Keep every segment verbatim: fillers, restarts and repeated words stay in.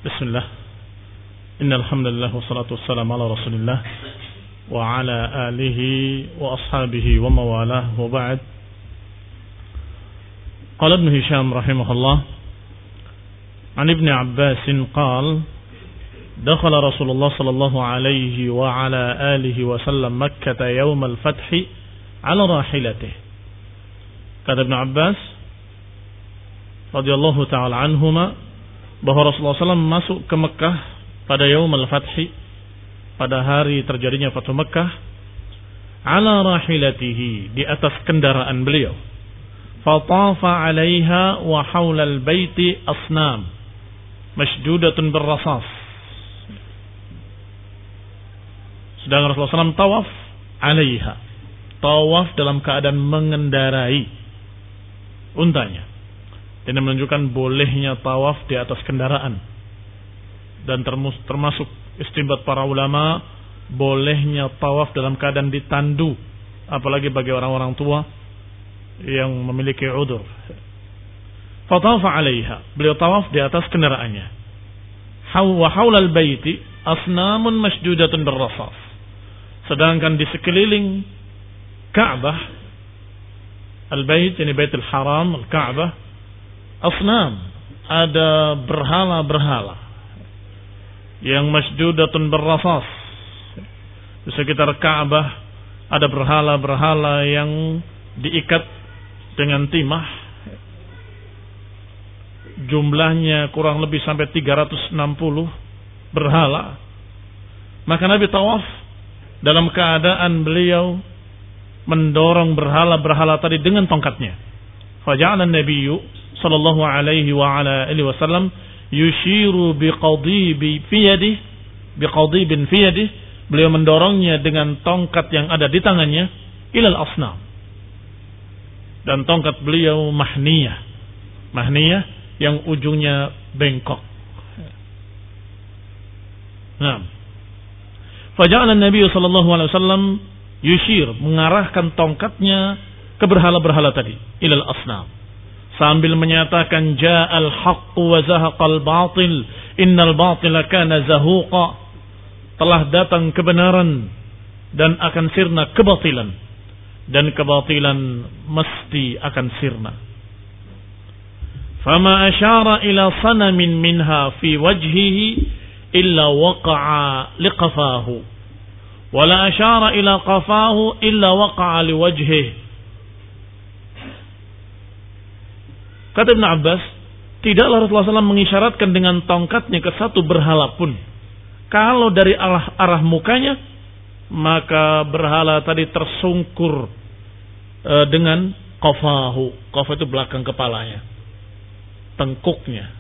Bismillah. Innal hamdalillah wassalatu wassalamu ala Rasulillah wa ala alihi wa ashabihi wa mawalah wa ba'd. Qala Ibn Hisham rahimahullah an Ibn Abbas qala dakhala Rasulullah sallallahu alaihi wa ala alihi wa sallam Makkah yawm al-fath ala rahilatihi. Kata Ibn Abbas radhiyallahu ta'ala anhuma bahwa Rasulullah shallallahu alaihi wasallam masuk ke Mekah pada Yaum al-Fathi, pada hari terjadinya Fathu Mekah, ala rahilatihi, di atas kendaraan beliau. Fatafa 'alaiha wa haula al-baiti asnam mashdudatun birrasas. Sedang Rasulullah shallallahu alaihi wasallam tawaf 'alaiha, tawaf dalam keadaan mengendarai untanya. Ini menunjukkan bolehnya tawaf di atas kendaraan. Dan termasuk istinbat para ulama, bolehnya tawaf dalam keadaan ditandu, apalagi bagi orang-orang tua yang memiliki udzur. Fatafa 'alaiha, beliau tawaf di atas kendaraannya. Wa haulal baiti asnamun masjudatun birrasas. Sedangkan di sekeliling Ka'bah, al-bait, ini Baitul Haram, al-Ka'bah, asnam, ada berhala-berhala yang masjudatun birrasas. Di sekitar Ka'bah ada berhala-berhala yang diikat dengan timah. Jumlahnya kurang lebih sampai tiga ratus enam puluh berhala. Maka Nabi tawaf dalam keadaan beliau mendorong berhala-berhala tadi dengan tongkatnya. Faja'ala an-nabiyyu sallallahu alaihi wa ala alihi wasallam yushiru biqadibi fi yadihi biqadibin fi yadihi, beliau mendorongnya dengan tongkat yang ada di tangannya ilal asnam. Dan tongkat beliau mahniyah, mahniyah yang ujungnya bengkok. Nah, faja'ala an-nabiy sallallahu alaihi wasallam yushir, mengarahkan tongkatnya ke berhala-berhala tadi ilal asnam, sambil menyatakan ja'al haqq wa zahaqal batil innal batila kana zahuqa, telah datang kebenaran dan akan sirna kebatilan, dan kebatilan mesti akan sirna. Fama asyara ila sanamin minha fi wajhihi illa waqa'a liqafahu wala asyara ila qafahu illa waqa'a liwajhihi. Kata Ibn Abbas, tidaklah Rasulullah shallallahu alaihi wasallam mengisyaratkan dengan tongkatnya ke satu berhala pun. Kalau dari arah, arah mukanya, maka berhala tadi tersungkur e, dengan qafahu. Qafa itu belakang kepalanya, tengkuknya.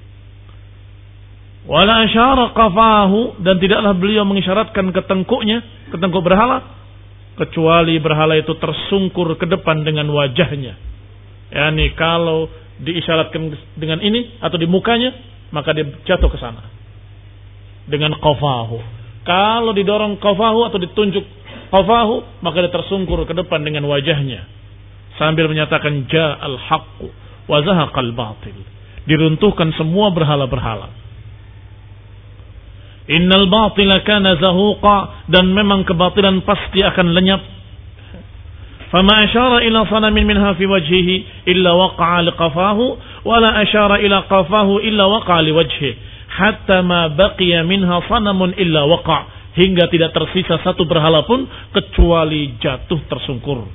Wala asyara qafahu, dan tidaklah beliau mengisyaratkan ke tengkuknya, ke tengkuk berhala, kecuali berhala itu tersungkur ke depan dengan wajahnya. Yani kalau diisyaratkan dengan ini atau di mukanya, maka dia jatuh ke sana dengan qafahu. Kalau didorong qafahu atau ditunjuk qafahu, maka dia tersungkur ke depan dengan wajahnya sambil menyatakan ja'al haqqu wa zahaqal batil. Diruntuhkan semua berhala-berhala. Innal batila kana zahuqa, dan memang kebatilan pasti akan lenyap. Fama asyara ila sanamin minha fi wajhihi illa waqa'a liqafahu wala asyara ila qafahu illa waqa'a liwajhihi hatta ma baqiya minha sanamun illa waqa', hingga tidak tersisa satu berhala pun kecuali jatuh tersungkur.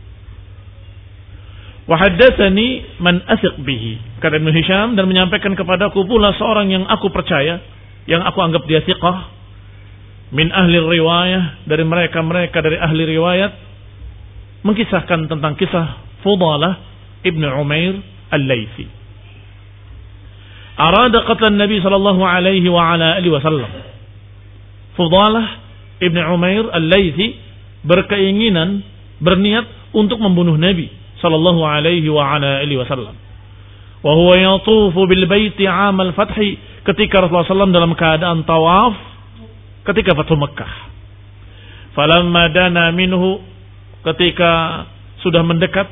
Wa haddatsani man athiq bihi, kata Ibn Hisham, dan menyampaikan kepadaku pula seorang yang aku percaya, yang aku anggap dia thiqah, min ahli riwayah, dari mereka-mereka dari ahli riwayat, mengkisahkan tentang kisah Fudalah ibn Umair al-Laythi. Arada qatlan Nabi sallallahu alaihi wa ala alihi wasallam. Fudalah ibn Umair al-Laythi berkeinginan, berniat untuk membunuh Nabi sallallahu alaihi wa ala alihi wasallam. Wa huwa yatufu bil baiti 'am al-fath, ketika Rasulullah sallallahu alaihi wasallam dalam keadaan tawaf ketika Fathu Makkah. Falamma dana minhu, ketika sudah mendekat,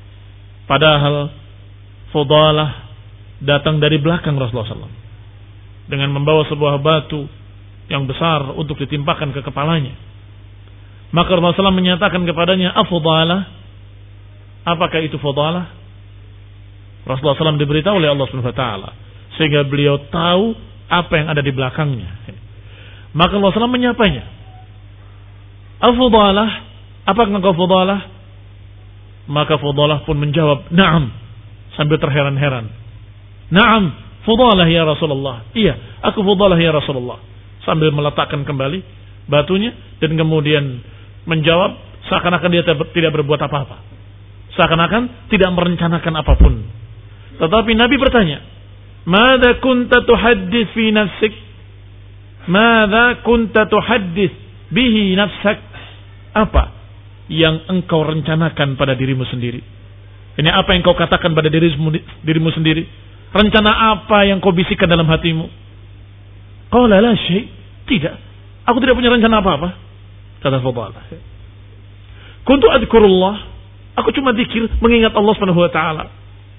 padahal Fudalah datang dari belakang Rasulullah sallallahu alaihi wasallam. dengan membawa sebuah batu yang besar untuk ditimpakan ke kepalanya. Maka Rasulullah shallallahu alaihi wasallam menyatakan kepadanya, "Afdalah?" Apakah itu fadalah? Rasulullah shallallahu alaihi wasallam diberitahu oleh Allah Subhanahu wa taala sehingga beliau tahu apa yang ada di belakangnya. Maka Rasulullah shallallahu alaihi wasallam menyapanya, "Afdalah? Apakah engkau fadalah?" Maka fadalah pun menjawab, "Na'am," sambil terheran-heran. "Na'am, fadalah ya Rasulullah." Iya, aku fadalah ya Rasulullah. Sambil meletakkan kembali batunya dan kemudian menjawab seakan-akan dia tidak berbuat apa-apa, seakan-akan tidak merencanakan apapun. Tetapi Nabi bertanya, "Mada kunta tuhaddits fi nafsik? Mada kunta tuhaddits bihi nafsak?" Apa yang engkau rencanakan pada dirimu sendiri? Ini apa yang kau katakan pada dirimu, dirimu sendiri? Rencana apa yang kau bisikan dalam hatimu? Qala la syai'. Tidak. Aku tidak punya rencana apa-apa. Kata Fadalah. Kuntu adkurullah. Aku cuma zikir mengingat Allah Subhanahu wa taala.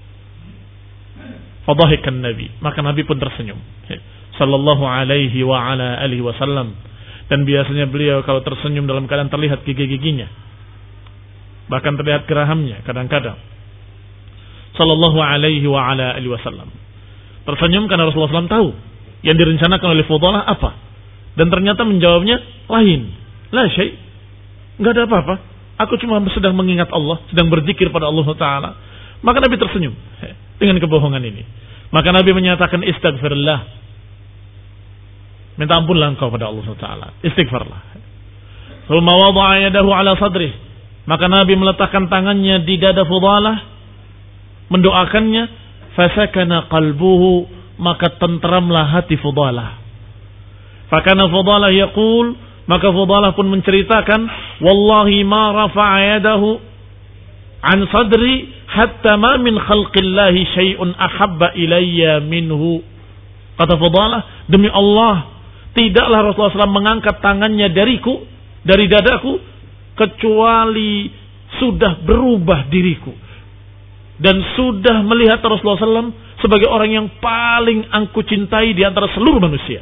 Fadahikan Nabi. Maka Nabi pun tersenyum. Sallallahu alaihi wa ala alihi wasallam. Dan biasanya beliau kalau tersenyum dalam keadaan terlihat gigi-giginya. Bahkan terlihat gerahamnya kadang-kadang. Sallallahu alaihi wa ala alihi wasallam. Tersenyum karena Rasulullah shallallahu alaihi wasallam tahu yang direncanakan oleh Fadalah apa. Dan ternyata menjawabnya lain. La syai'. Enggak ada apa-apa. Aku cuma sedang mengingat Allah, sedang berzikir pada Allah Taala. Maka Nabi tersenyum dengan kebohongan ini. Maka Nabi menyatakan istighfarlah. Minta ampunlah engkau pada Allah Taala. Istighfarlah. Thumma wada'a yadahu ala sadrih. Maka Nabi meletakkan tangannya di dada Fadalah, mendoakannya, fasakana qalbuhu, maka tentramlah hati Fadalah. Fakana Fadalah yaqul, maka Fadalah pun menceritakan, wallahi ma rafa'a yadahu an sadri hatta ma min khalqillahi syai'un ahabba ilayya minhu. Kata Fadalah, demi Allah, tidaklah Rasulullah shallallahu alaihi wasallam mengangkat tangannya dariku, dari dadaku, kecuali sudah berubah diriku. Dan sudah melihat Rasulullah shallallahu alaihi wasallam sebagai orang yang paling aku cintai di antara seluruh manusia.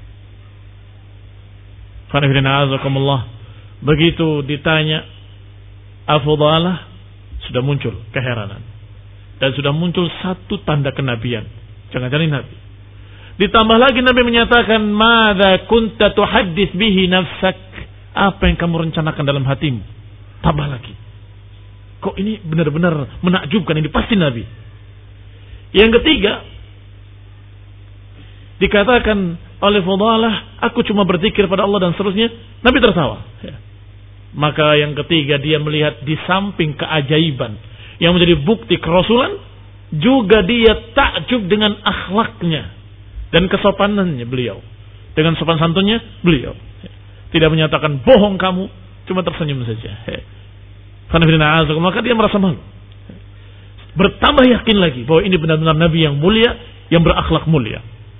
Begitu ditanya Afdalah, sudah muncul keheranan dan sudah muncul satu tanda kenabian. Jangan-jangan Nabi. Ditambah lagi Nabi menyatakan, "Madza kunta tuhaddits bihi nafsak?" Apa yang kamu rencanakan dalam hatimu? Tambah lagi. Kok ini benar-benar menakjubkan, ini pasti Nabi. Yang ketiga, dikatakan oleh Fadalah, aku cuma berzikir pada Allah dan seterusnya. Nabi tertawa. Ya. Maka yang ketiga, dia melihat di samping keajaiban yang menjadi bukti kerasulan, juga dia takjub dengan akhlaknya dan kesopanannya beliau. Dengan sopan santunnya beliau. Ya. Tidak menyatakan bohong kamu, cuma tersenyum saja. Ya. Maka dia merasa malu. Bertambah yakin lagi bahwa ini benar-benar Nabi yang mulia, yang berakhlak mulia.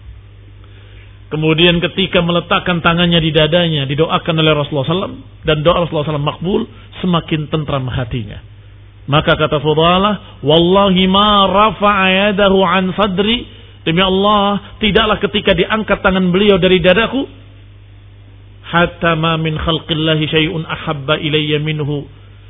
Kemudian ketika meletakkan tangannya di dadanya, didoakan oleh Rasulullah shallallahu alaihi wasallam, dan doa Rasulullah shallallahu alaihi wasallam makbul, semakin tentram hatinya. Maka kata Fadalah, wallahi ma rafa'a yadahu an sadri, demi Allah, tidaklah ketika diangkat tangan beliau dari dadaku, hatta ma min khalqillahi syai'un ahabba ilayya minhu,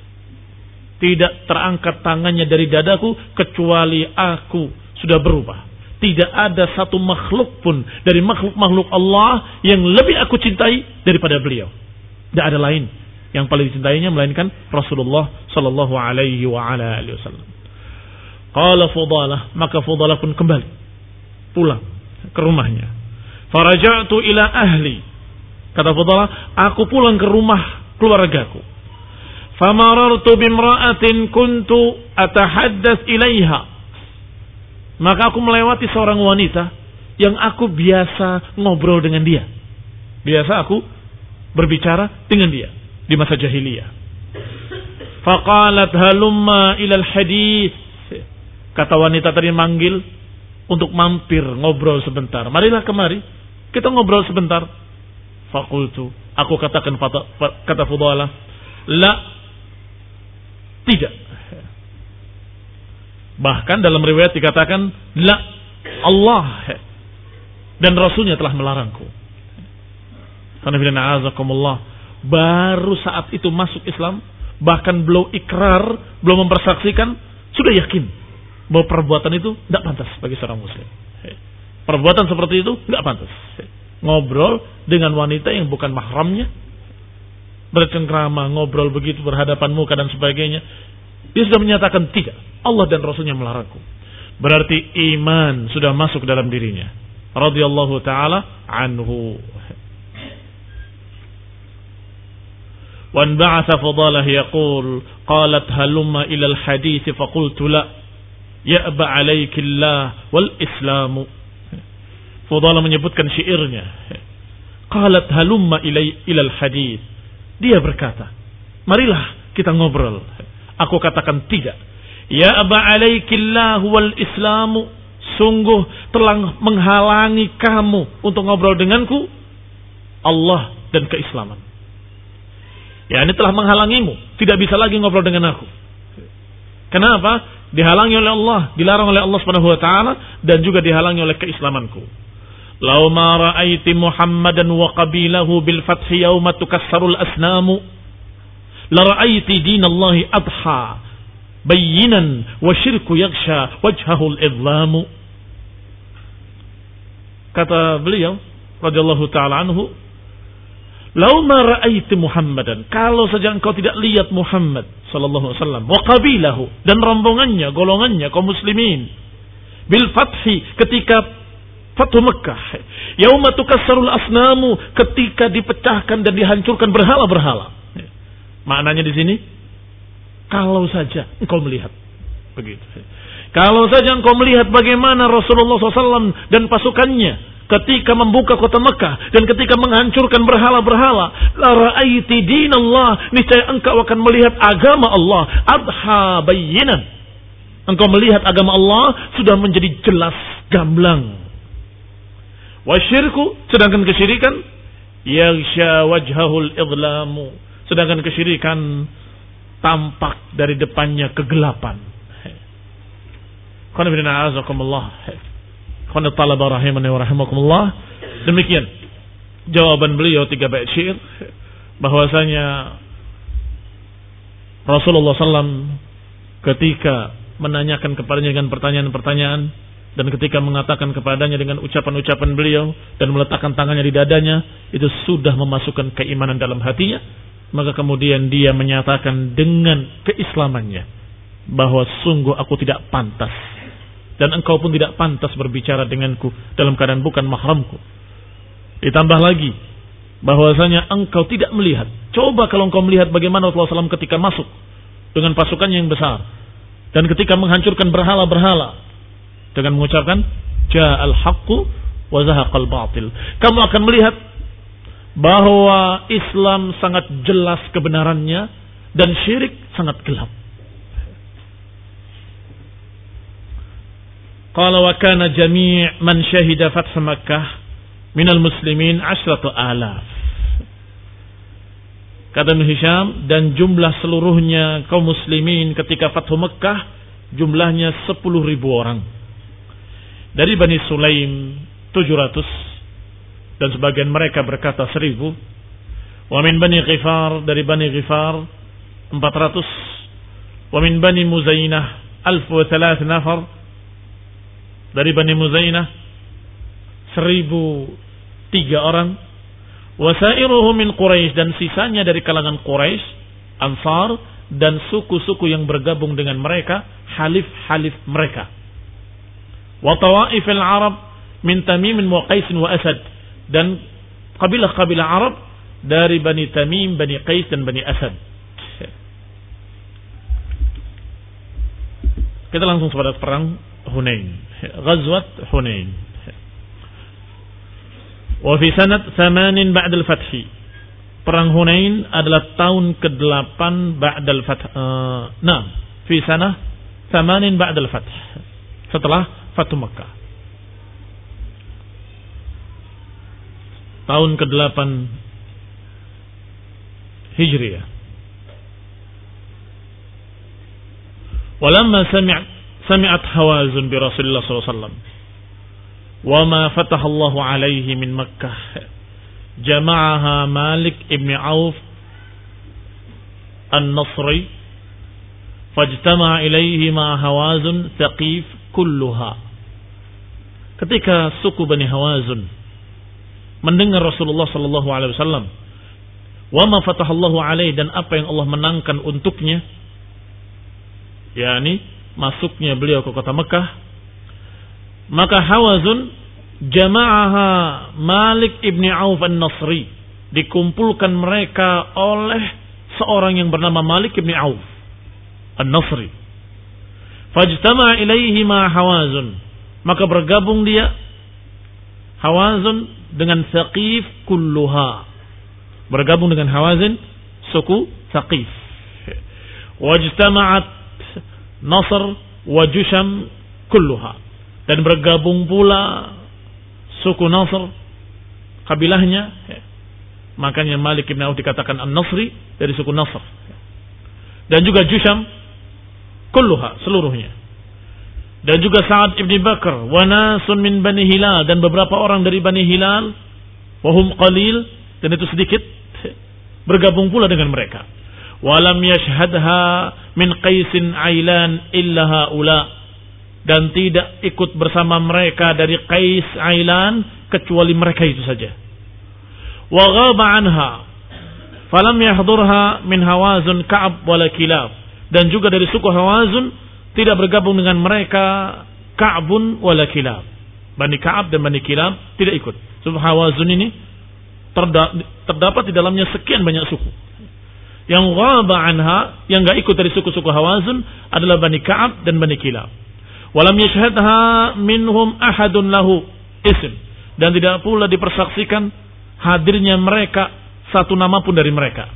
tidak terangkat tangannya dari dadaku kecuali aku sudah berubah. Tidak ada satu makhluk pun dari makhluk-makhluk Allah yang lebih aku cintai daripada beliau. Tidak ada lain yang paling dicintainya melainkan Rasulullah sallallahu alaihi wa ala alihi wasallam. Qala Fadalah, maka Fadalah pun kembali pulang ke rumahnya. Faraja'tu ila ahli. Kata Fadalah, aku pulang ke rumah keluargaku. Famarartu bimra'atin kuntu atahaddas ilaiha. Maka aku melewati seorang wanita yang aku biasa ngobrol dengan dia. Biasa aku berbicara dengan dia di masa jahiliyah. Faqalat halumma ilal hadits. Kata wanita tadi manggil untuk mampir ngobrol sebentar. Marilah kemari, kita ngobrol sebentar. Faqultu, aku katakan kata Fadalah, la, tidak. Bahkan dalam riwayat dikatakan la, Allah dan Rasulnya telah melarangku. Baru saat itu masuk Islam, bahkan belum ikrar, belum mempersaksikan, sudah yakin bahwa perbuatan itu tidak pantas bagi seorang muslim. Perbuatan seperti itu tidak pantas. Ngobrol dengan wanita yang bukan mahramnya, bercengkrama, ngobrol begitu berhadapan muka dan sebagainya. Dia sudah menyatakan tidak, Allah dan Rasulnya melarangku. Berarti iman sudah masuk dalam dirinya. Radhiyallahu ta'ala anhu. Wan ba'atha fadalah yaqul qalat halumma ila al-hadith faqultu la ya'ba alaikillah wal islamu. Fadalah menyebutkan syairnya. Qalat halumma ilai ila al-hadith. Dia berkata, marilah kita ngobrol. Aku katakan tidak. Ya aba alaikillah wal islamu. Sungguh telah menghalangi kamu untuk ngobrol denganku Allah dan keislaman. Ya, ini telah menghalangimu, tidak bisa lagi ngobrol dengan aku. Kenapa? Dihalangi oleh Allah, dilarang oleh Allah Subhanahu wa taala dan juga dihalangi oleh keislamanku. Lau ma ra'aiti Muhammadan wa qabilahu bil fathi yauma tukassarul asnamu la ra'aiti dinallahi adha bayyinan wa syirku yaghsha wajhahu al-idlamu. Kata beliau radhiyallahu taala anhu, lau ma ra'aiti Muhammadan, kalau saja engkau tidak lihat Muhammad sallallahu alaihi wasallam wa qabilahu dan rombongannya, golongannya kaum muslimin bil fathi, ketika Fathu Mekah, yauma tukassarul asnamu, ketika dipecahkan dan dihancurkan berhala-berhala. Maknanya di sini, kalau saja engkau melihat begitu. Kalau saja engkau melihat bagaimana Rasulullah shallallahu alaihi wasallam dan pasukannya ketika membuka kota Mekah dan ketika menghancurkan berhala-berhala, la ra'aiti dinallah, niscaya engkau akan melihat agama Allah adha bayyinan. Engkau melihat agama Allah sudah menjadi jelas gamblang. Wasyirku, sedangkan kesyirikan yaghsha wajhahul idlamu, sedangkan kesyirikan tampak dari depannya kegelapan. Qul inna a'udzubikumullah. Qul talaba rahimani wa rahimakumullah. Demikian jawaban beliau tiga bait syair, bahwasanya Rasulullah sallallahu alaihi wasallam ketika menanyakan kepadanya dengan pertanyaan-pertanyaan dan ketika mengatakan kepadanya dengan ucapan-ucapan beliau dan meletakkan tangannya di dadanya, itu sudah memasukkan keimanan dalam hatinya. Maka kemudian dia menyatakan dengan keislamannya bahwa sungguh aku tidak pantas dan engkau pun tidak pantas berbicara denganku dalam keadaan bukan mahramku. Ditambah lagi bahwasanya engkau tidak melihat. Coba kalau engkau melihat bagaimana Rasulullah shallallahu alaihi wasallam ketika masuk dengan pasukannya yang besar dan ketika menghancurkan berhala-berhala dengan mengucapkan ja'al haqqu wa zahaqal batil. Kamu akan melihat bahwa Islam sangat jelas kebenarannya dan syirik sangat gelap. Qala wa kana jami' man syahida fath Makkah minal muslimin asyratu alaf. Kata Ibnu Hisham, dan jumlah seluruhnya kaum muslimin ketika Fathu Makkah jumlahnya sepuluh ribu orang. Dari Bani Sulaim tujuh ratus, dan sebagian mereka berkata seribu. Wa min Bani Ghifar, dari Bani Ghifar empat ratus. Wa min Bani Muzainah alf wa thalath nafar, dari Bani Muzainah seribu tiga orang. Wa sairuhum min Quraisy, dan sisanya dari kalangan Quraisy, Ansar, dan suku-suku yang bergabung dengan mereka, halif-halif mereka. Wa tawaif al-Arab min Tamim wa Qais wa Asad, dan kabilah-kabilah Arab dari Bani Tamim, Bani Qais dan Bani Asad. Kita langsung kepada perang Hunain, Ghazwat Hunain. Wa fi sanat thamanin ba'da al-fath. Perang Hunain adalah tahun kedelapan ba'da al-fath. Uh, nah, fi sanah thamanin ba'da al-fath. Setelah Fathu Makkah. Tahun kedelapan Hijriah. Walamma sami'at sami'at Hawazun bi Rasulullah sallallahu alaihi wasallam. wa ma fatahallahu alaihi min Makkah jama'aha Malik ibn Auf An-Nasri fajtama'a ilaihi ma Hawazun Thaqif kulluha. Ketika suku Bani Hawazun mendengar Rasulullah sallallahu alaihi wasallam wa ma fatahallahu alaihi, dan apa yang Allah menangkan untuknya, yakni masuknya beliau ke kota Mekah, maka Hawazun jama'aha Malik ibn Auf An-Nasri, dikumpulkan mereka oleh seorang yang bernama Malik ibn Auf An-Nasri. Fajtama'a ilaihi ma Hawazun, maka bergabung dia Hawazun dengan Thaqif kulluha, bergabung dengan Hawazin suku Thaqif. Wajtama'at Nasr wa Jusham kulluha, dan bergabung pula suku Nasr, kabilahnya. Makanya Malik ibn Auf dikatakan An-Nasri, dari suku Nasr. Dan juga Jusham kulluha, seluruhnya. Dan juga Sa'ad ibn Bakar wa nasun min Bani Hilal, dan beberapa orang dari Bani Hilal, wahum qalil, dan itu sedikit, bergabung pula dengan mereka. Walam yashhadha min Qaisin Ailan illa haula, dan tidak ikut bersama mereka dari Qais Ailan kecuali mereka itu saja. Wa ghaba anha falam yahdurha min Hawazun Ka'ab wala Kilab, dan juga dari suku Hawazun tidak bergabung dengan mereka Ka'bun wala Kilab. Bani Ka'ab dan Bani Kilab tidak ikut. Suku Hawazun ini terdapat di dalamnya sekian banyak suku. Yang ghaba anha, yang enggak ikut dari suku-suku Hawazun adalah Bani Ka'ab dan Bani Kilab. Walam yashhadha minhum ahadun lahu ism, dan tidak pula dipersaksikan hadirnya mereka satu nama pun dari mereka.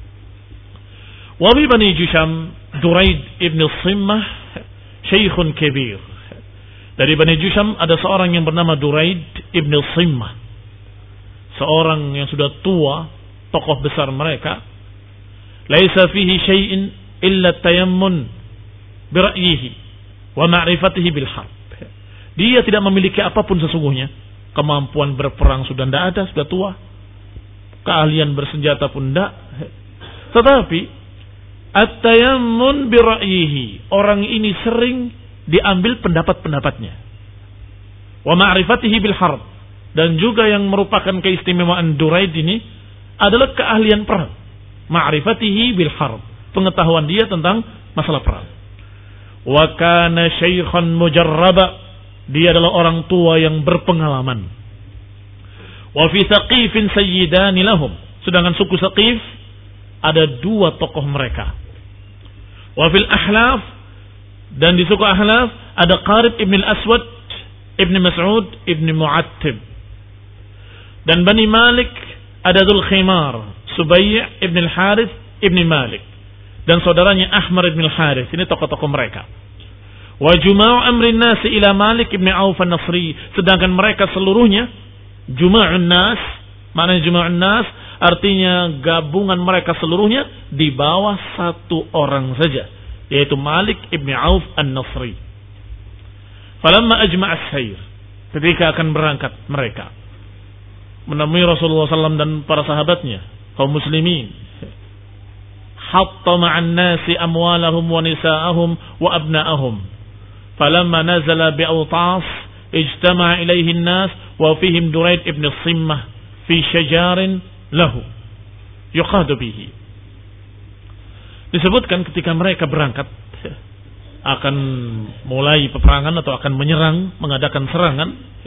Wa bi Bani Jusham Duraid ibn Simmah syaikhun kabir. Dari Bani Jusham ada seorang yang bernama Duraid ibn Simmah, seorang yang sudah tua, tokoh besar mereka. Laisa fihi syai'in illa tayammun bi ra'yihi wa ma'rifatihi bil harb. Dia tidak memiliki apapun sesungguhnya. Kemampuan berperang sudah tidak ada, sudah tua. Keahlian bersenjata pun tidak. Tetapi at-tayammun bi ra'yihi, orang ini sering diambil pendapat-pendapatnya. Wa ma'rifatihi bil harb, dan juga yang merupakan keistimewaan Duraid ini adalah keahlian perang. Ma'rifatihi bil harb, pengetahuan dia tentang masalah perang. Wa kana syaikhan mujarraba, dia adalah orang tua yang berpengalaman. Wa fi Thaqifin sayyidani lahum, sedangkan suku Thaqif ada dua tokoh mereka. Wa fil Ahlaf, dan di suku Ahlaf ada Qarib ibn al-Aswad ibn Mas'ud ibn Mu'attib. Dan Bani Malik ada Dzul Khimar Subay' ibn al-Harith ibn Malik, dan saudaranya Ahmar ibn al-Harith. Ini tokoh-tokoh mereka. Wa juma'u amrin nasi ila Malik ibn Auf an-Nasri, sedangkan mereka seluruhnya juma'un nas. Maknanya juma'un nas artinya gabungan mereka seluruhnya di bawah satu orang saja, yaitu Malik ibn Auf an-Nasri. Falamma ajma'a as-sayr, ketika akan berangkat mereka menemui Rasulullah sallallahu alaihi wasallam dan para sahabatnya, kaum muslimin, hatta ma'an nasi amwalahum wa nisa'ahum wa abna'ahum. Falamma nazala bi'awtas ijtama'a ilayhi an-nas wa fihim Duraid ibn Simmah fi syajarin lahu yuqadu bihi. Disebutkan ketika mereka berangkat akan mulai peperangan atau akan menyerang, mengadakan serangan,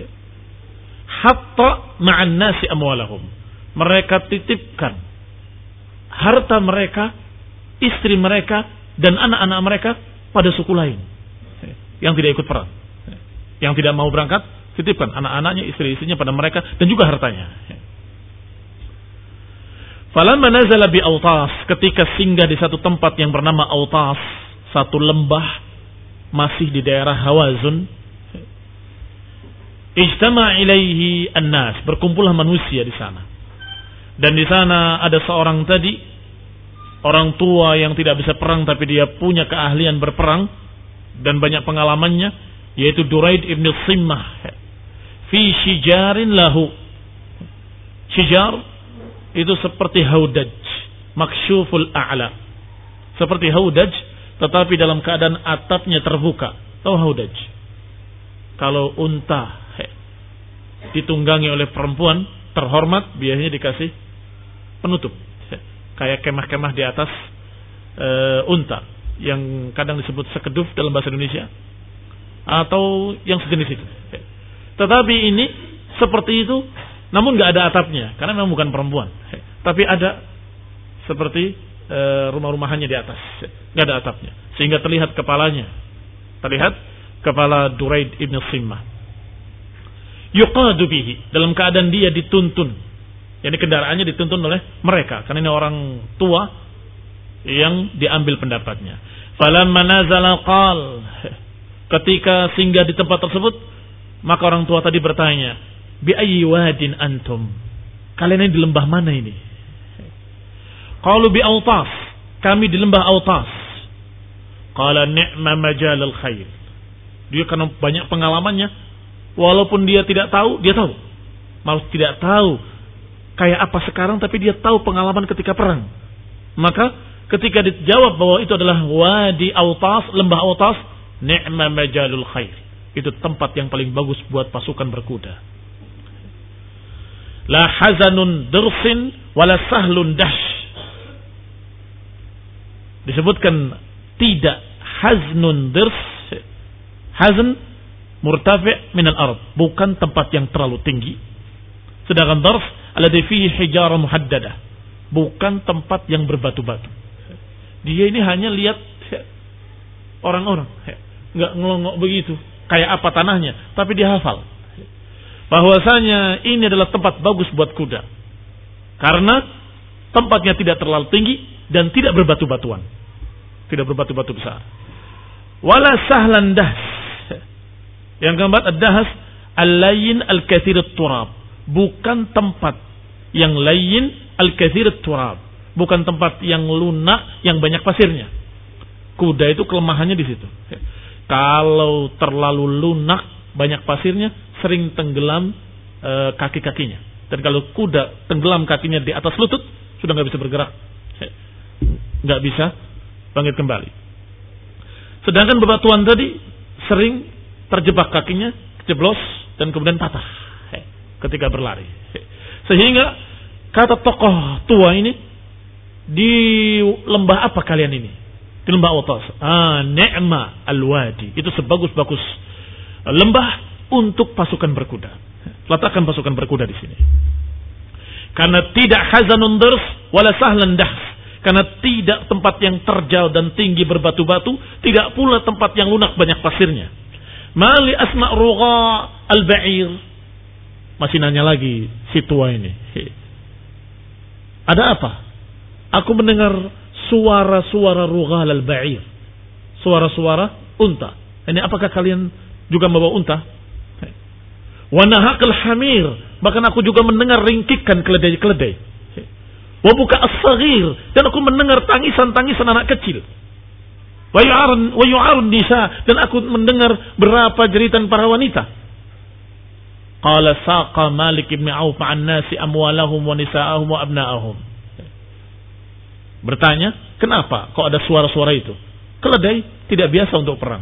hatta ma'an nasi amwalahum, mereka titipkan harta mereka, istri mereka, dan anak-anak mereka pada suku lain yang tidak ikut perang, yang tidak mau berangkat, titipkan anak-anaknya, istri-istrinya pada mereka, dan juga hartanya. Falamma nazala bi Autas, ketika singgah di satu tempat yang bernama Autas, satu lembah masih di daerah Hawazun, ijtama' ilaihi an-nas, berkumpullah manusia di sana. Dan di sana ada seorang tadi, orang tua yang tidak bisa perang tapi dia punya keahlian berperang dan banyak pengalamannya, yaitu Duraid ibn Simmah. fi shijarin lahu. Shijar itu seperti haudaj, maksyuful a'la. Seperti haudaj tetapi dalam keadaan atapnya terbuka. Tahu haudaj? Kalau unta he, ditunggangi oleh perempuan terhormat biasanya dikasih penutup. He, kayak kemah-kemah di atas e, unta yang kadang disebut sekeduf dalam bahasa Indonesia atau yang sejenis itu. He. Tetapi ini seperti itu namun nggak ada atapnya karena memang bukan perempuan. He. Tapi ada seperti e, rumah-rumahannya di atas, nggak ada atapnya sehingga terlihat kepalanya, terlihat kepala Duraid ibn Simmah. Yuqadu bihi, dalam keadaan dia dituntun, jadi kendaraannya dituntun oleh mereka karena ini orang tua yang diambil pendapatnya. Falamma nazala qal, ketika singgah di tempat tersebut maka orang tua tadi bertanya, bi ayyi wadin antum, kalian ini di lembah mana ini? Qalu bi Autas, kami di lembah Autas. Qala ni'ma majalul khair. Dia karena banyak pengalamannya, walaupun dia tidak tahu, dia tahu. Malah tidak tahu kayak apa sekarang, tapi dia tahu pengalaman ketika perang. Maka ketika dijawab bahwa itu adalah Wadi Autas, lembah Autas, ni'ma majalul khair. Itu tempat yang paling bagus buat pasukan berkuda. La hazanun dirsin wala sahlun dash. Disebutkan tidak haznun dirs. Hazn murtafi' min al-ard, bukan tempat yang terlalu tinggi. Sedangkan dars alladhi fihi hijara muhaddadah, bukan tempat yang berbatu-batu. Dia ini hanya lihat orang-orang, enggak ngelongok begitu, kayak apa tanahnya, tapi dia hafal bahwasanya ini adalah tempat bagus buat kuda. Karena tempatnya tidak terlalu tinggi dan tidak berbatu-batuan. Tidak berbatu-batu besar. Wala sahlan dahs. Yang keempat, ad-dahas al-layyin al-kathir at-turab. Bukan tempat yang layyin al-kathir at-turab. Bukan tempat yang lunak, yang banyak pasirnya. Kuda itu kelemahannya di situ. Kalau terlalu lunak, banyak pasirnya, sering tenggelam e, kaki-kakinya. Dan kalau kuda tenggelam kakinya di atas lutut, sudah nggak bisa bergerak, nggak bisa bangkit kembali. Sedangkan bebatuan tadi sering terjebak kakinya, kejeblos dan kemudian patah ketika berlari. Sehingga kata tokoh tua ini, di lembah apa kalian ini? Di lembah Autas. Ah, ni'ma al-wadi. Itu sebagus-bagus lembah untuk pasukan berkuda. Letakkan pasukan berkuda di sini. Karena tidak hazanun dirs wala sahlan dahs. Karena tidak tempat yang terjal dan tinggi berbatu-batu, tidak pula tempat yang lunak banyak pasirnya. Mali asma' rugha al-ba'ir. Masih nanya lagi si tua ini. Ada apa? Aku mendengar suara-suara rugha al-ba'ir. Suara-suara unta. Ini apakah kalian juga membawa unta? Wa nahaqal hamir. Bahkan aku juga mendengar ringkikan keledai-keledai. Wa buka as-saghir. Dan aku mendengar tangisan-tangisan anak kecil. Wa yu'arun wa yu'arun nisa, dan aku mendengar berapa jeritan para wanita. Qala saqa Malik bin Auf an nasi amwalahum wa nisa'ahum wa abna'ahum. Bertanya, kenapa kok ada suara-suara itu? Keledai tidak biasa untuk perang.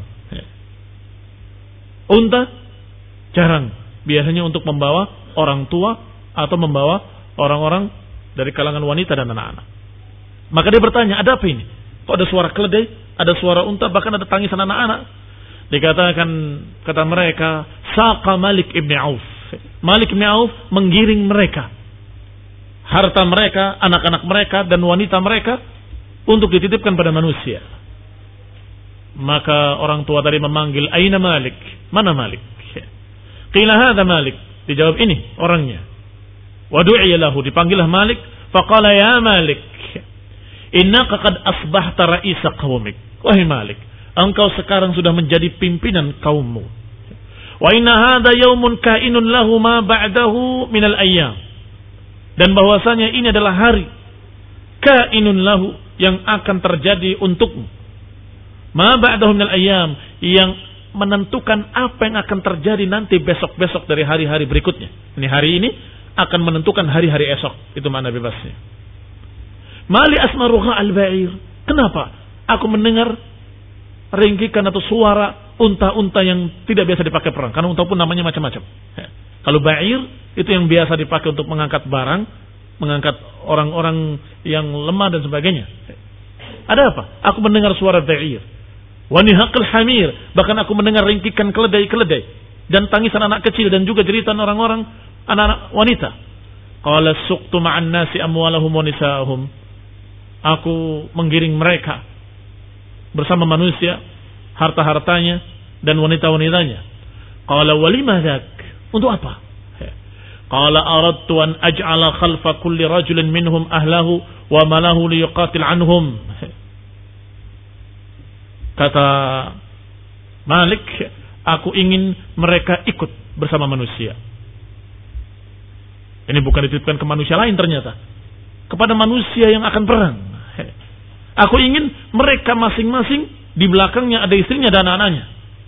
Unta jarang, biasanya untuk membawa orang tua atau membawa orang-orang dari kalangan wanita dan anak-anak. Maka dia bertanya, ada apa ini? Kok ada suara keledai, ada suara unta, bahkan ada tangisan anak-anak. Dikatakan, kata mereka, saqa Malik ibn Auf. Malik ibn Auf menggiring mereka, harta mereka, anak-anak mereka dan wanita mereka untuk dititipkan pada manusia. Maka orang tua tadi memanggil, aina Malik? Mana Malik? Qila hadha Malik. Dijawab, ini orangnya. Wa du'iya lahu, dipanggillah Malik. Faqala ya Malik, innaka qad asbahta ra'isa qaumik. Wahai Malik, engkau sekarang sudah menjadi pimpinan kaummu. Wa inna hadha yaumun kainun lahu ma ba'dahu minal ayyam. Dan bahwasanya ini adalah hari kainun lahu, yang akan terjadi untukmu. Ma ba'dahu minal ayyam, yang menentukan apa yang akan terjadi nanti besok-besok dari hari-hari berikutnya. Ini hari ini akan menentukan hari-hari esok. Itu makna bebasnya. Mali asmaruha al-ba'ir. Kenapa? Aku mendengar ringkikan atau suara unta-unta yang tidak biasa dipakai perang. Karena unta pun namanya macam-macam. Kalau ba'ir itu yang biasa dipakai untuk mengangkat barang, mengangkat orang-orang yang lemah dan sebagainya. Ada apa? Aku mendengar suara ba'ir. Wa nihaqil hamir, bahkan aku mendengar ringkikan keledai-keledai dan tangisan anak kecil dan juga jeritan orang-orang anak-anak wanita. Qala suqtu ma'an nasi amwalahum wa nisa'ahum. Aku menggiring mereka bersama manusia, harta-hartanya dan wanita-wanitanya. Qala walima dzak? Untuk apa? Qala aradtu an aj'ala khalfa kulli rajulin minhum ahlahu wa malahu liyuqatil anhum. Kata Malik, aku ingin mereka ikut bersama manusia. Ini bukan dititipkan ke manusia lain ternyata, kepada manusia yang akan perang. Aku ingin mereka masing-masing di belakangnya ada istrinya dan anak-anaknya.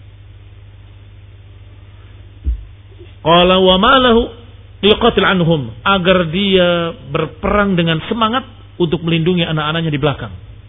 Qala wa malahu liqatil anhum, agar dia berperang dengan semangat untuk melindungi anak-anaknya di belakang.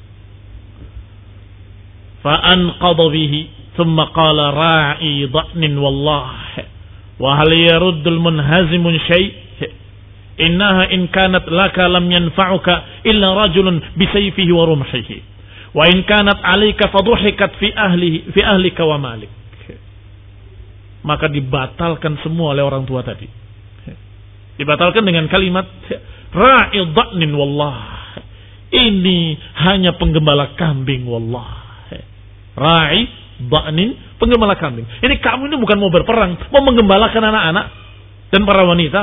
Fa anqadha bihi thumma qala ra'i dha'nin wallah wa hal yaruddul munhazimun syai' innaha in kanat laka lam yanfa'uka illa rajulun bisayfihi wa rumhihi wa in kanat 'alayka fadhuhikat fi ahlihi fi ahlika wa malik. Maka dibatalkan semua oleh orang tua tadi. Dibatalkan dengan kalimat ra'i dha'nin wallah. Ini hanya penggembala kambing wallah. Ra'i dha'nin, penggembala kambing. Ini kamu ini bukan mau berperang, mau menggembalakan anak-anak dan para wanita.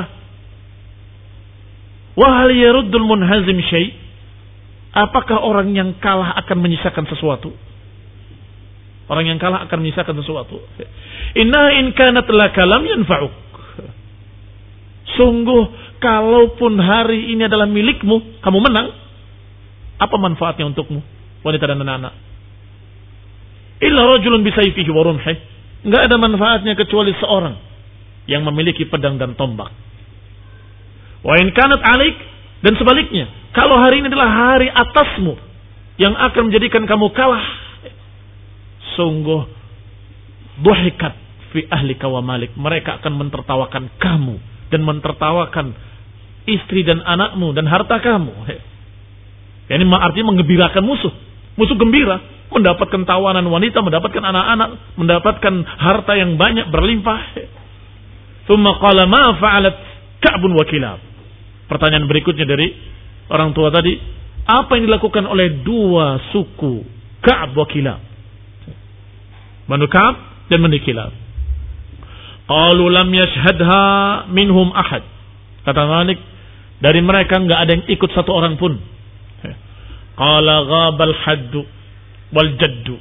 Wa hal yaruddul munhazim syai'? Apakah orang yang kalah akan menyisakan sesuatu? Orang yang kalah akan menyisakan sesuatu. Inna in kanat laka lam yanfa'uk. Sungguh kalaupun hari ini adalah milikmu, kamu menang, apa manfaatnya untukmu, wanita dan anak-anak? Illa rajulun bisayfihi wa rumhihi. Enggak ada manfaatnya kecuali seorang yang memiliki pedang dan tombak. Wa in kanat 'alaik, dan sebaliknya, kalau hari ini adalah hari atasmu yang akan menjadikan kamu kalah, sungguh duhikat fi ahlika wa malik, mereka akan mentertawakan kamu dan mentertawakan istri dan anakmu dan harta kamu. Ini artinya menggembirakan musuh. Musuh gembira mendapatkan tawanan wanita, mendapatkan anak-anak, mendapatkan harta yang banyak berlimpah. Tsumma qala ma fa'alat Ka'bun wa Kilab. Pertanyaan berikutnya dari orang tua tadi, apa yang dilakukan oleh dua suku Ka'b wa Kilab? Banu Ka'b dan Banu Kilab. Qalu lam yashhadha minhum ahad. Kata Malik, dari mereka enggak ada yang ikut satu orang pun. Qala ghabal haddu wal jaddu.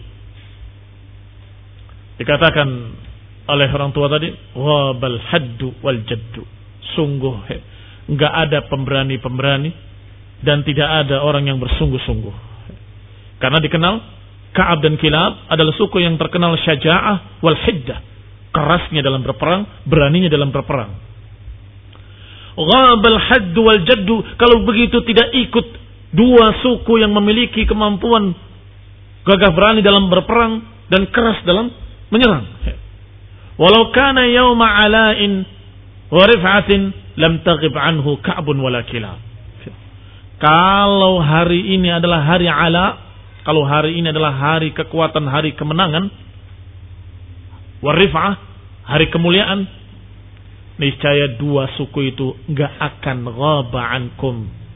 Dikatakan oleh orang tua tadi, ghabal haddu wal jaddu. Sungguh enggak ada pemberani-pemberani dan tidak ada orang yang bersungguh-sungguh. Karena dikenal Ka'ab dan Kilab adalah suku yang terkenal syaja'ah wal hiddah. Kerasnya dalam berperang, beraninya dalam berperang. Ghabal haddu wal jaddu, kalau begitu tidak ikut dua suku yang memiliki kemampuan gagah berani dalam berperang dan keras dalam menyerang. Walau kana yawma ala'in wa rif'atin lam taghib anhu Ka'bun wala Kilab. Kalau hari ini adalah hari ala, kalau hari ini adalah hari kekuatan, hari kemenangan, wa rif'ah, hari kemuliaan, niscaya dua suku itu enggak akan ghaba ankum.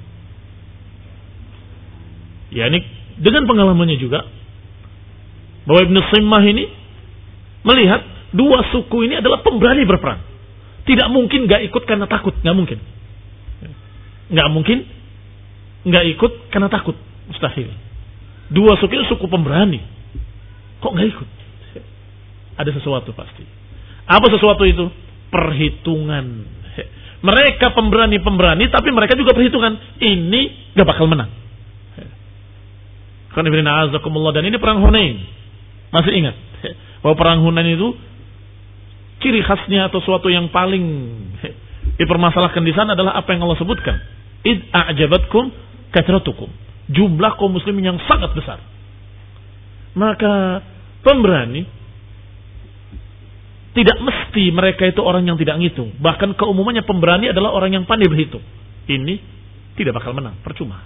Ya, ini dengan pengalamannya juga bahwa Ibnu Simmah ini melihat dua suku ini adalah pemberani berperang. Tidak mungkin gak ikut karena takut, gak mungkin. Gak mungkin gak ikut karena takut, mustahil. Dua suku itu suku pemberani, kok gak ikut? Ada sesuatu pasti. Apa sesuatu itu? Perhitungan. Mereka pemberani-pemberani, tapi mereka juga perhitungan. Ini gak bakal menang. Dan ini perang Hunain. Masih ingat? Bahwa perang Hunain itu ciri khasnya atau suatu yang paling dipermasalahkan di sana adalah apa yang Allah sebutkan. Id a'jabatkum kathratukum. Jumlah kaum muslimin yang sangat besar. Maka pemberani tidak mesti mereka itu orang yang tidak ngitung. Bahkan keumumannya pemberani adalah orang yang pandai berhitung. Ini tidak bakal menang, percuma.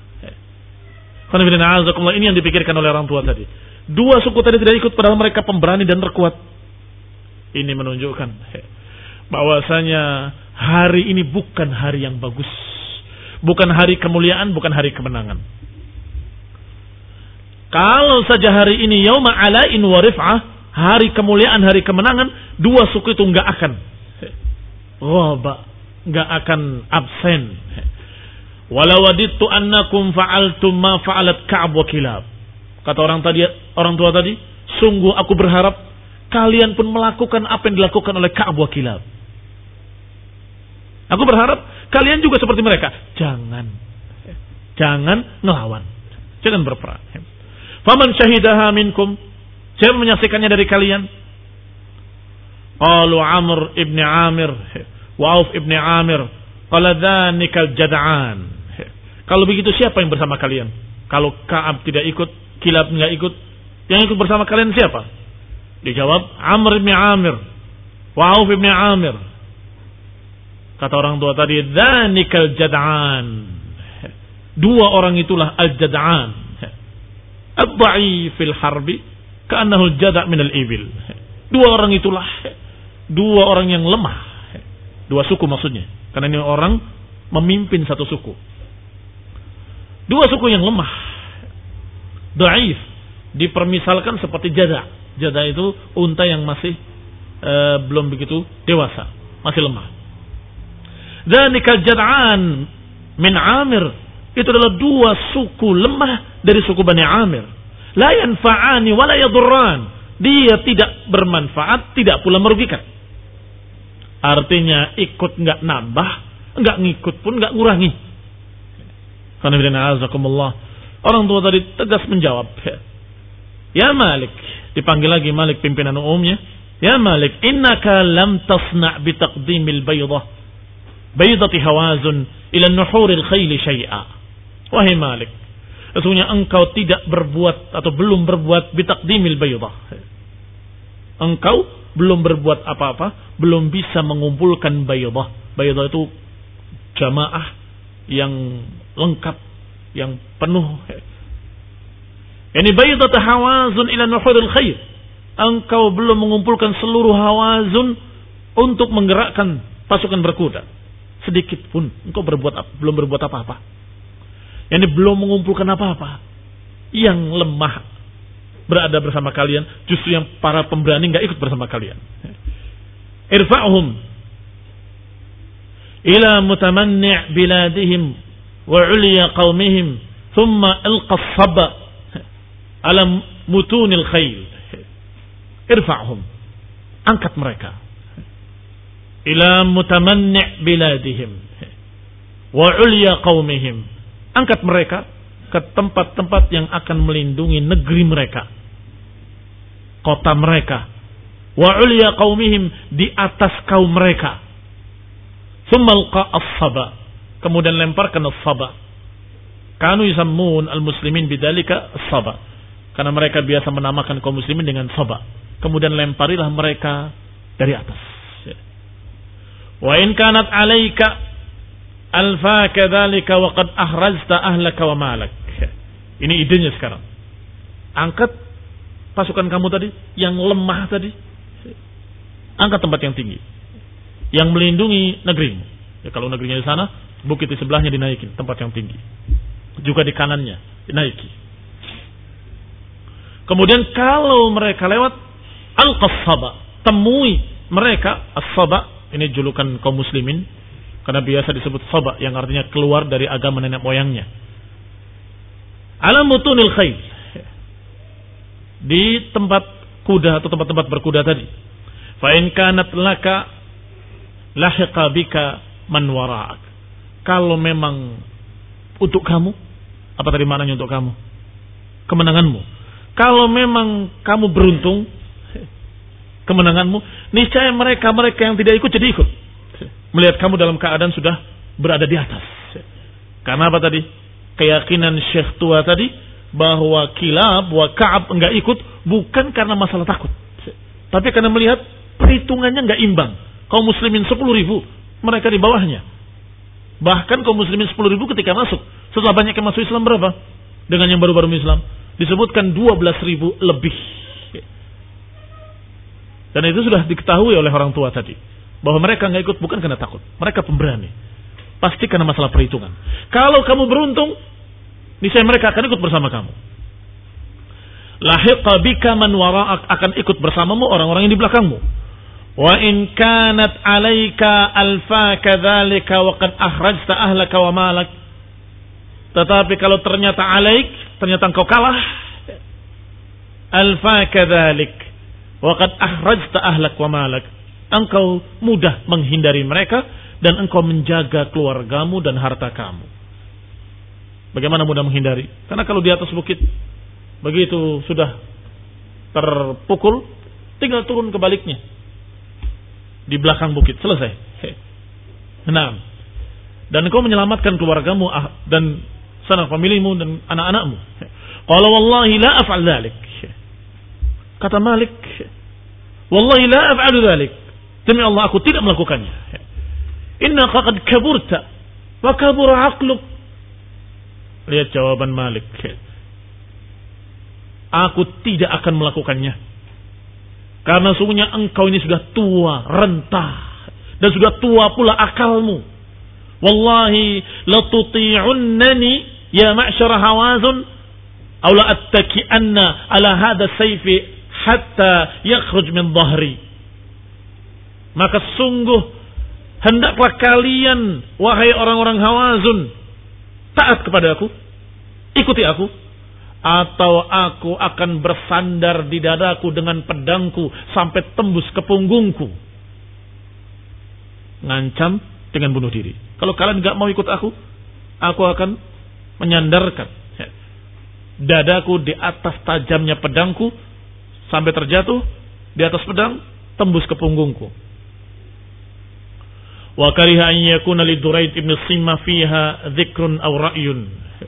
Ini yang dipikirkan oleh orang tua tadi. Dua suku tadi tidak ikut padahal mereka pemberani dan terkuat. Ini menunjukkan bahwasanya hari ini bukan hari yang bagus. Bukan hari kemuliaan, bukan hari kemenangan. Kalau saja hari ini yauma ala'in wa rif'ah, hari kemuliaan, hari kemenangan, dua suku itu enggak akan ghaba, enggak akan absen. Walau wadittu annakum fa'altum ma fa'alat Ka'ab wa Kilab. Kata orang tadi, orang tua tadi, sungguh aku berharap kalian pun melakukan apa yang dilakukan oleh Ka'ab wa Kilab. Aku berharap kalian juga seperti mereka. Jangan, jangan ngelawan, jangan berperang. Faman syahidaha minkum, siapa menyaksikannya dari kalian? Qalu Amr ibn Amir wa Auf ibn Amir qala dzanikal jad'an. Kalau begitu siapa yang bersama kalian? Kalau Ka'ab tidak ikut, Kilab enggak ikut, yang ikut bersama kalian siapa? Dijawab Amr ibn Amir wa Auf ibn Amir. Kata orang tua tadi, dzanikal jad'an. Dua orang itulah al-jad'an. Ad-dha'i fil harbi ka'annahu al-jada' min al-ibil. Dua orang itulah dua orang yang lemah. Dua suku maksudnya. Karena ini orang memimpin satu suku. Dua suku yang lemah. Dhaif dipermisalkan seperti jada'. Jada' itu unta yang masih e, belum begitu dewasa, masih lemah. Dzanikal jad'an min Amir. Itu adalah dua suku lemah dari suku Bani Amir. La yanfa'ani wa la yadurran. Dia tidak bermanfaat, tidak pula merugikan. Artinya ikut enggak nambah, enggak ngikut pun enggak ngurangi. Orang tua tadi tegas menjawab. Ya Malik, dipanggil lagi Malik pimpinan umumnya. Ya Malik, innaka lam tasna' bi taqdimil baydah. Baydati Hawazun ila nuhuril khayli syai'a. Wahai Malik, sesungguhnya engkau tidak berbuat atau belum berbuat bitaqdimil baydah. Engkau belum berbuat apa-apa, belum bisa mengumpulkan baydah. Baydah itu jamaah yang lengkap, yang penuh. Yani baydat Hawazun ila nuhuril khayl. Engkau belum mengumpulkan seluruh Hawazun untuk menggerakkan pasukan berkuda. Sedikit pun engkau berbuat belum berbuat apa-apa. Yang belum mengumpulkan apa-apa. Yang lemah berada bersama kalian, justru yang para pemberani enggak ikut bersama kalian. Irfa'hum ila mutamanni' biladihim wa 'ulya qaumihim thumma alqa as-saba ala mutunil khayl. Irfa'hum, angkat mereka ila mutamanni' biladihim wa 'ulya qaumihim. Angkat mereka ke tempat-tempat yang akan melindungi negeri mereka, kota mereka. Wa ulya qaumihim, di atas kaum mereka. Tsummalqa as-saba, kemudian lemparkan as-saba. Kanu yusammun al-muslimin bidzalika as-saba, karena mereka biasa menamakan kaum muslimin dengan saba. Kemudian lemparilah mereka dari atas. Wa in kanat 'alaika alfa kadzalika wa qad ahrazta ahlaka wa malak. Ini idenya sekarang. Angkat pasukan kamu tadi yang lemah tadi. Angkat tempat yang tinggi yang melindungi negerimu. Ya, kalau negerinya di sana, bukit di sebelahnya dinaikin, tempat yang tinggi. Juga di kanannya dinaiki. Kemudian kalau mereka lewat al-qassaba, temui mereka as-saba, ini julukan kaum muslimin. Karena biasa disebut saba yang artinya keluar dari agama nenek moyangnya. Ala mutunil khayl, di tempat kuda atau tempat-tempat berkuda tadi. Fa in kanat laka lahiqa bika man wara'ak. Kalau memang untuk kamu, apa tadi maknanya untuk kamu? Kemenanganmu. Kalau memang kamu beruntung, kemenanganmu, niscaya mereka-mereka yang tidak ikut jadi ikut. Melihat kamu dalam keadaan sudah berada di atas. Karena apa tadi? Keyakinan Syekh tua tadi bahwa Kilab wa Ka'ab enggak ikut bukan karena masalah takut, tapi karena melihat perhitungannya enggak imbang. Kaum muslimin sepuluh ribu, mereka di bawahnya. Bahkan kaum muslimin sepuluh ribu ketika masuk, setelah banyak yang masuk Islam berapa? Dengan yang baru-baru Islam disebutkan dua belas ribu lebih. Dan itu sudah diketahui oleh orang tua tadi, bahwa mereka enggak ikut bukan karena takut, mereka pemberani. Pasti karena masalah perhitungan. Kalau kamu beruntung, niscaya mereka akan ikut bersama kamu. Lahiqa bika man wara'ak, akan ikut bersamamu orang-orang yang di belakangmu. Wa in kanat 'alaika alfa kadzalika wa qad akhrajta ahlaka wa malak. Tetapi kalau ternyata alaik, ternyata engkau kalah, alfa kadzalik wa qad akhrajta ahlak wa malak. Engkau mudah menghindari mereka dan engkau menjaga keluargamu dan harta kamu. Bagaimana mudah menghindari? Karena kalau di atas bukit, begitu sudah terpukul, tinggal turun ke baliknya. Di belakang bukit, selesai. Nah, dan engkau menyelamatkan keluargamu dan sanak familimu dan anak-anakmu. Qala wallahi la af'al dzalik. Kata Malik, wallahi la af'alu dzalik. Demi Allah aku tidak melakukannya. Inna qad kaburta wa kabura aqluk. Lihat jawaban Malik. Aku tidak akan melakukannya. Karena sungguhnya engkau ini sudah tua, renta. Dan sudah tua pula akalmu. Wallahi latuti'unnani ya ma'syara Hawazun. Aw la attaki'anna ala hadha sayfi hatta yakhruj min dhahri. Maka sungguh hendaklah kalian, wahai orang-orang Hawazun, taat kepada aku, ikuti aku, atau aku akan bersandar di dadaku dengan pedangku sampai tembus ke punggungku. Ngancam dengan bunuh diri. Kalau kalian gak mau ikut aku, aku akan menyandarkan dadaku di atas tajamnya pedangku sampai terjatuh di atas pedang, tembus ke punggungku. Wa kariha an yakuna li Duraid ibn Simmah fiha dzikrun aw ra'yun.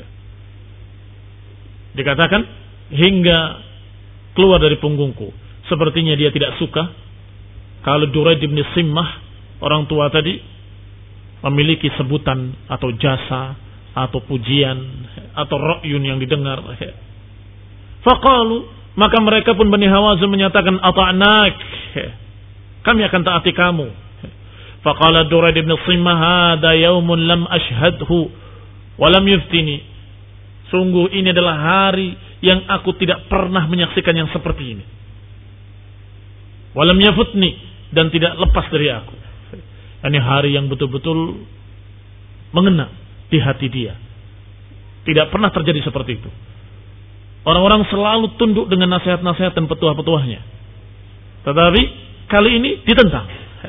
Dikatakan hingga keluar dari punggungku. Sepertinya dia tidak suka kalau Duraid ibn Simmah, orang tua tadi, memiliki sebutan atau jasa atau pujian atau ra'yun yang didengar. Faqalu, maka mereka pun Bani Hawazin menyatakan ata'nak, kami akan taati kamu. Faqala Duraid ibn Simmah, hada yaumun lam ashhadhu wa lam yuftini. Sungguh ini adalah hari yang aku tidak pernah menyaksikan yang seperti ini. Wa lam yafutni, dan tidak lepas dari aku. Ini hari yang betul-betul mengena di hati dia. Tidak pernah terjadi seperti itu. Orang-orang selalu tunduk dengan nasihat-nasihat dan petuah-petuahnya. Tetapi kali ini ditentang.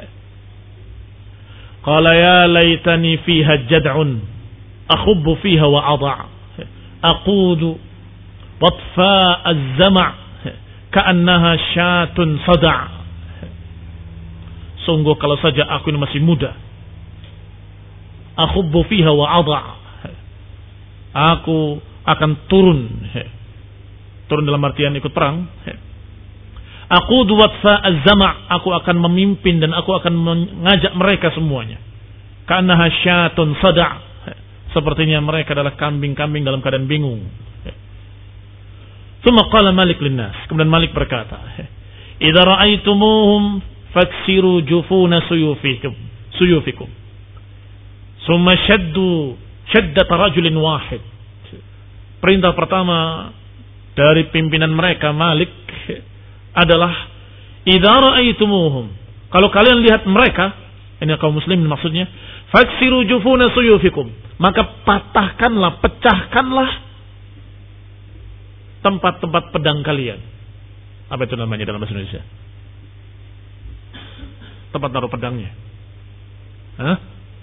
Qala ya laitani fiha jad'un akhubbu fiha wa adha' aqudu watfa az-zama' ka'annaha syatun sada'. Sungguh kalau saja aku ini masih muda, akhubbu fiha wa adha', aku akan turun turun dalam artian ikut perang. Aku duwatfa az-zama', aku akan memimpin dan aku akan mengajak mereka semuanya. Karena hasyatun sada', sepertinya mereka adalah kambing-kambing dalam keadaan bingung. Tsumma qala Malik linnas, kemudian Malik berkata, "Idza ra'aitumuhum faksiru jufuna suyufikum, suyufikum. Tsumma shaddu shaddat rajulin wahid." Perintah pertama dari pimpinan mereka Malik adalah idza ra'aitumuhum, kalau kalian lihat mereka, ini kaum muslimin maksudnya, faksiru jufuna suyufikum, maka patahkanlah, pecahkanlah tempat-tempat pedang kalian. Apa itu namanya dalam bahasa Indonesia? Tempat naruh pedangnya. Hah?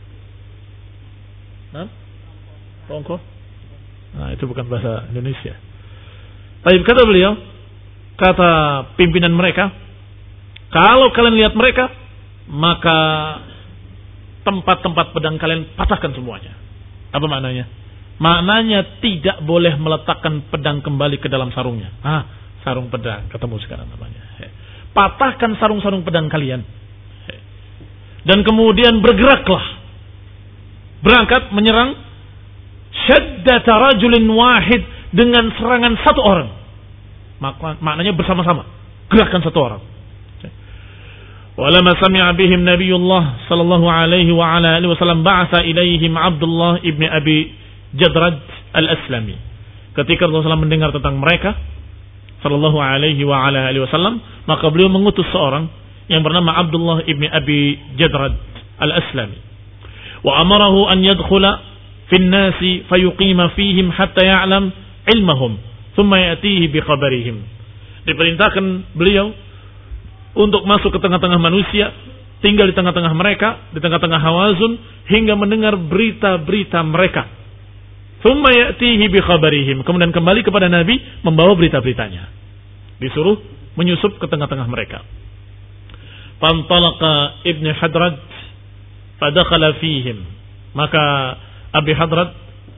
Hah? Tongko? Nah, itu bukan bahasa Indonesia. Tapi kata beliau, kata pimpinan mereka, Kalau kalian lihat mereka, maka tempat-tempat pedang kalian patahkan semuanya. Apa maknanya? Maknanya tidak boleh meletakkan pedang kembali ke dalam sarungnya. Ah, sarung pedang ketemu sekarang namanya. Patahkan sarung-sarung pedang kalian. Dan kemudian bergeraklah. Berangkat menyerang syaddata rajulin wahid, dengan serangan satu orang. Maknanya bersama-sama. Gerakkan satu orang. Walamma sami'a bihim Nabiullah sallallahu alaihi wa ala alihi wasallam ba'atha ilaihim Abdullah ibn Abi Jadrad al-Aslami. Ketika Rasulullah mendengar tentang mereka sallallahu alaihi wa ala alihi wasallam, maka beliau mengutus seorang yang bernama Abdullah ibn Abi Jadrad al-Aslami. Wa amarahu an yadkhula fi an-nasi fayuqima fihim hatta ya'lam ilmahum thumma ya'tihi bi khabarihim. Diperintahkan beliau untuk masuk ke tengah-tengah manusia, tinggal di tengah-tengah mereka, di tengah-tengah Hawazun, hingga mendengar berita-berita mereka. Thumma ya'tihi bi khabarihim. Kemudian kembali kepada Nabi membawa berita-beritanya. Disuruh menyusup ke tengah-tengah mereka. Fantalaqa Ibn Hadrad fadakhala fihim. Maka Abi Hadrad,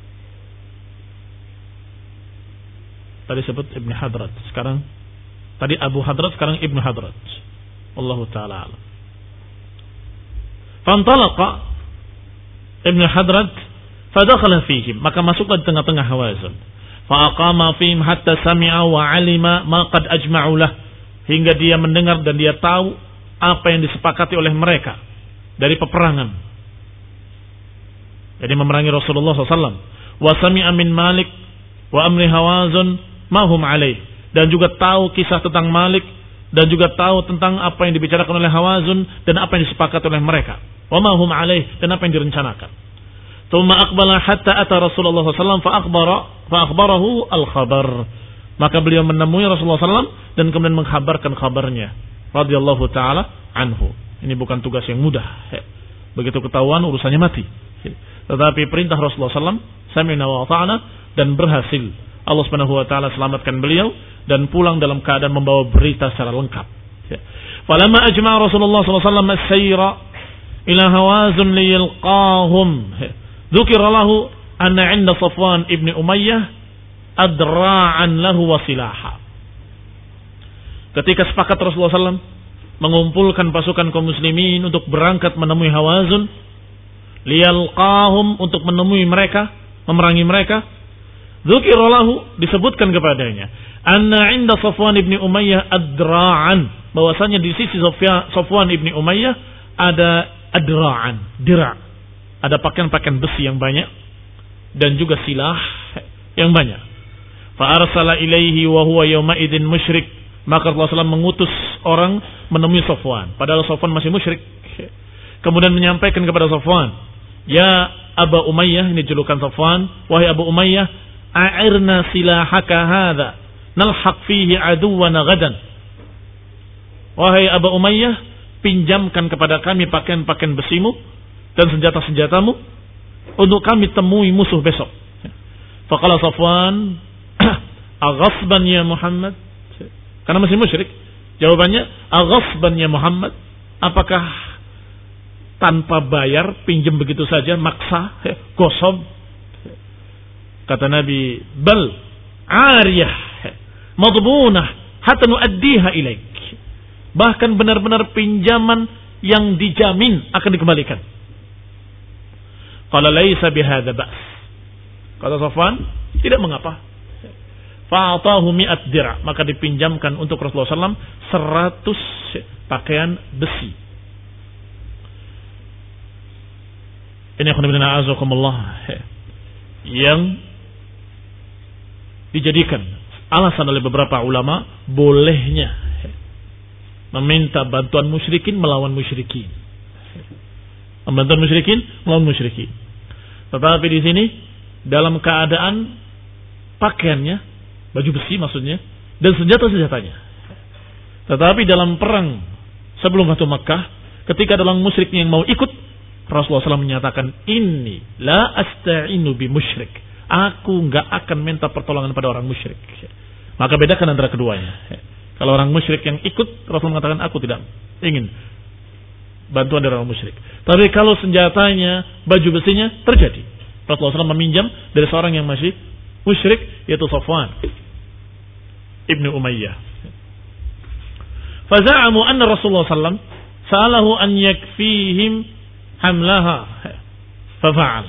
tadi sebut Ibn Hadrad, sekarang tadi Abu Hadrad, sekarang Ibn Hadrad. Allahu ta'ala alam. Fantalaqa Ibn Hadrad fadakhala fihim. Maka masuklah di tengah-tengah Hawazin. Fa'aqama fihim hatta sami'a wa alima ma qad ajma'u lah. Hingga dia mendengar dan dia tahu apa yang disepakati oleh mereka dari peperangan. Jadi memerangi Rasulullah sallallahu alaihi wasallam. Wa sami'a min Malik wa amri Hawazin ma hum alaih. Dan juga tahu kisah tentang Malik, dan juga tahu tentang apa yang dibicarakan oleh Hawazin dan apa yang disepakati oleh mereka. Wa ma hum alaih, dan apa yang direncanakan. Tsumma aqbala hatta ata Rasulullah sallallahu alaihi wasallam fa akhbara fa akhbarahu al-khabar. Maka beliau menemui Rasulullah sallallahu alaihi wasallam dan kemudian mengkhabarkan kabarnya. Radhiyallahu taala anhu. Ini bukan tugas yang mudah. Begitu ketahuan urusannya mati. Tetapi perintah Rasulullah sallallahu alaihi wasallam, sami'na wa ata'na, dan berhasil. Allah Subhanahu wa taala selamatkan beliau dan pulang dalam keadaan membawa berita secara lengkap. Falamma ajma'a Rasulullah sallallahu alaihi wasallam as-sayra ila Hawazin liyalqahum, dzukira lahu anna 'inda Safwan ibn Umayyah adra'an lahu wa silaha. Ketika sepakat Rasulullah sallallahu alaihi wasallam mengumpulkan pasukan kaum muslimin untuk berangkat menemui Hawazin, liyalqahum, untuk menemui mereka, memerangi mereka, dzukira lahu, disebutkan kepadanya, anna 'inda Safwan ibn Umayyah adra'an, bahwasanya di sisi Safwan ibn Umayyah ada adra'an, dira', ada pakaian-pakaian besi yang banyak dan juga silah yang banyak. Fa arsala ilaihi wa huwa yawma idzin musyrik. Maka Rasulullah sallallahu alaihi wasallam mengutus orang menemui Safwan, padahal Safwan masih musyrik. Kemudian menyampaikan kepada Safwan, ya Aba Umayyah, ini julukan Safwan, wahai Abu Umayyah, a'irna silahaka hadha nalhaq fihi aduwana gadan. Wahai Abu Umayyah, pinjamkan kepada kami pakaian-pakaian besimu dan senjata-senjatamu untuk kami temui musuh besok. Faqala Safwan, aghasban ya Muhammad, karena masih musyrik. Jawabannya, aghasban ya Muhammad, apakah tanpa bayar, pinjam begitu saja, maksa, gosob? Kata Nabi, bal ariyah madbunah hatta nuaddiha ilaik. Bahkan benar-benar pinjaman yang dijamin akan dikembalikan. Qala laisa bihadza ba's. Kata Safwan, tidak mengapa. Fa'atahu mi'at dir', maka dipinjamkan untuk Rasulullah sallallahu alaihi wasallam seratus pakaian besi. Ini khonibina azakumullah, yang dijadikan alasan oleh beberapa ulama bolehnya meminta bantuan musyrikin melawan musyrikin. Bantuan musyrikin melawan musyrikin. Tetapi di sini dalam keadaan pakaiannya, baju besi maksudnya, dan senjata-senjatanya. Tetapi dalam perang sebelum Fathu Makkah, ketika dalam musyrik yang mau ikut, Rasulullah sallallahu alaihi wasallam menyatakan, inni la asta'inu bi musyrik. Aku enggak akan minta pertolongan pada orang musyrik. Maka bedakan antara keduanya. Kalau orang musyrik yang ikut, Rasul mengatakan aku tidak ingin bantuan dari orang musyrik. Tapi kalau senjatanya, baju besinya, terjadi. Rasulullah shallallahu alaihi wasallam meminjam dari seorang yang masih musyrik, yaitu Safwan ibnu Umayyah. Faza'amu anna Rasulullah sallallahu alaihi wasallam sa'alahu an yakfihim hamlaha fafa'al.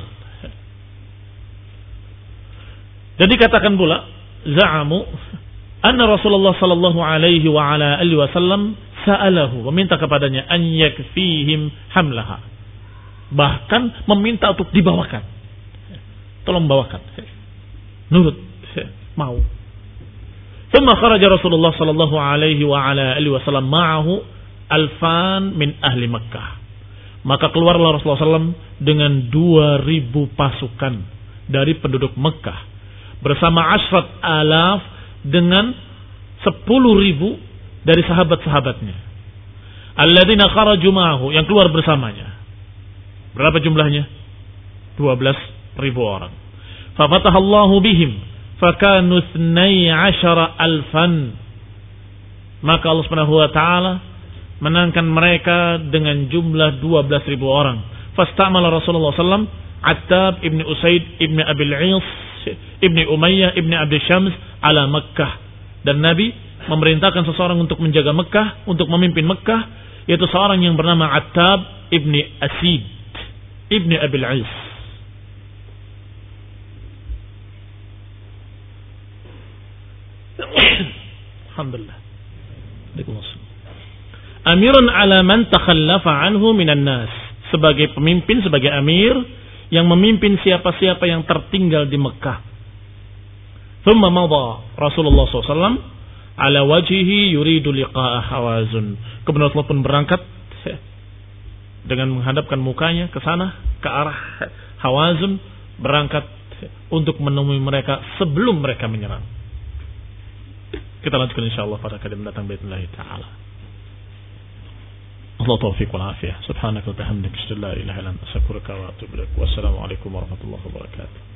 Jadi katakan pula, za'amu anna Rasulullah sallallahu alaihi wa ala alihi wasallam sa'alahu, meminta kepadanya an yakfihim hamlaha. Bahkan meminta untuk dibawakan. Tolong bawakan. Nurut, mau. Thumma kharaja Rasulullah sallallahu alaihi wa ala alihi wasallam ma'ahu alfan min ahli Makkah. Maka keluarlah Rasulullah sallallahu alaihi wasallam dengan dua ribu pasukan dari penduduk Mekah bersama asrat alaf dengan sepuluh ribu dari sahabat-sahabatnya. Alladzina kharaju ma'ahu, yang keluar bersamanya. Berapa jumlahnya? dua belas ribu orang. Fa fatahallahu bihim fakanu ithnai asyara alfan. Maka Allah Subhanahu wa taala menangkan mereka dengan jumlah dua belas ribu orang. Fastamala Rasulullah sallallahu alaihi wasallam Attab ibn Usaid ibn Abil Is ibn Umayyah ibn Abd Syams ala Makkah. Dan Nabi memerintahkan seseorang untuk menjaga Mekah, untuk memimpin Mekah, yaitu seorang yang bernama Attab ibn Asid ibn Abil Is. Alhamdulillah. Amirun ala man takhallafa anhu minan nas. Sebagai pemimpin, sebagai amir yang memimpin siapa-siapa yang tertinggal di Mekah. Thumma madha Rasulullah sallallahu alaihi wasallam ala wajhihi yuridu liqa'a Hawazun. Kemudian Rasulullah pun berangkat dengan menghadapkan mukanya ke sana, ke arah Hawazun, berangkat untuk menemui mereka sebelum mereka menyerang. Kita lanjutkan insyaallah pada kali mendatang باذن taala. Allah taufiq wal afiyah. Subhanaka wa bihamdika asyhadu an la ilaha illa anta astaghfiruka wa atubu ilaik. Wassalamu alaikum warahmatullahi wabarakatuh.